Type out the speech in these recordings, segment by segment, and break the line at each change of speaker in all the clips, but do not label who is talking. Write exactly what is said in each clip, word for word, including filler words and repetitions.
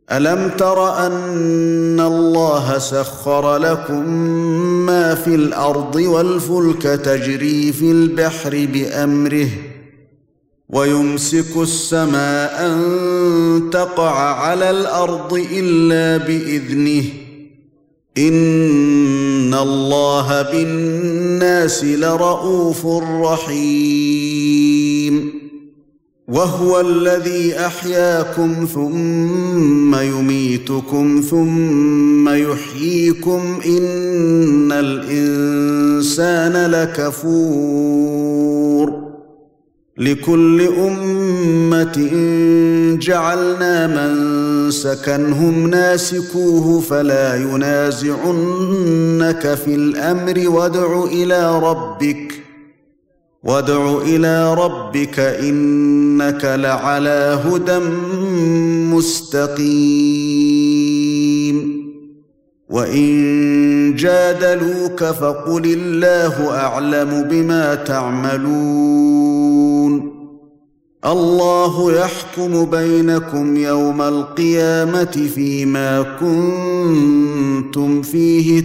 ألم تر أن الله سخر لكم ما في الأرض والفلك تجري في البحر بأمره ويمسك السماء أن تقع على الأرض إلا بإذنه إن الله بالناس لرءوف رحيم وهو الذي أحياكم ثم يميتكم ثم يحييكم إن الإنسان لكفور لكل أمة جعلنا منسكا هم ناسكوه فلا ينازعنك في الأمر وادع إلى ربك وادع إلى ربك إنك لعلى هدى مستقيم وإن جادلوك فقل الله أعلم بما تعملون الله يحكم بينكم يوم القيامة فيما كنتم فيه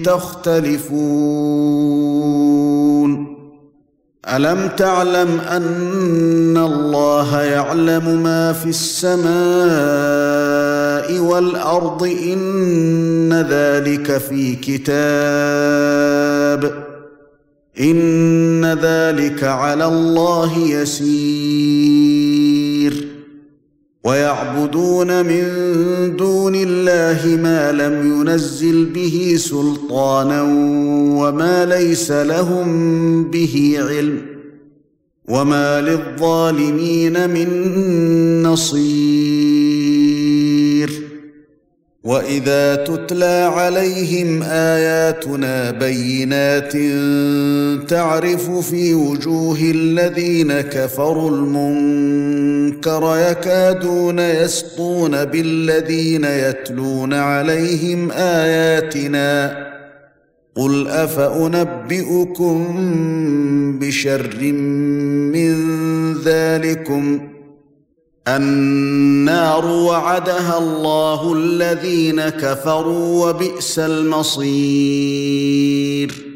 تختلفون ألم تعلم أن الله يعلم ما في السماء والأرض إن ذلك في كتاب إن ذلك على الله يسير ويعبدون من دون الله ما لم ينزل به سلطانا وما ليس لهم به علم وما للظالمين من نصير وإذا تتلى عليهم آياتنا بينات تعرف في وجوه الذين كفروا المنكر يكادون يسطون بالذين يتلون عليهم آياتنا قل أفأنبئكم بشر من ذلكم النار وعدها الله الذين كفروا وبئس المصير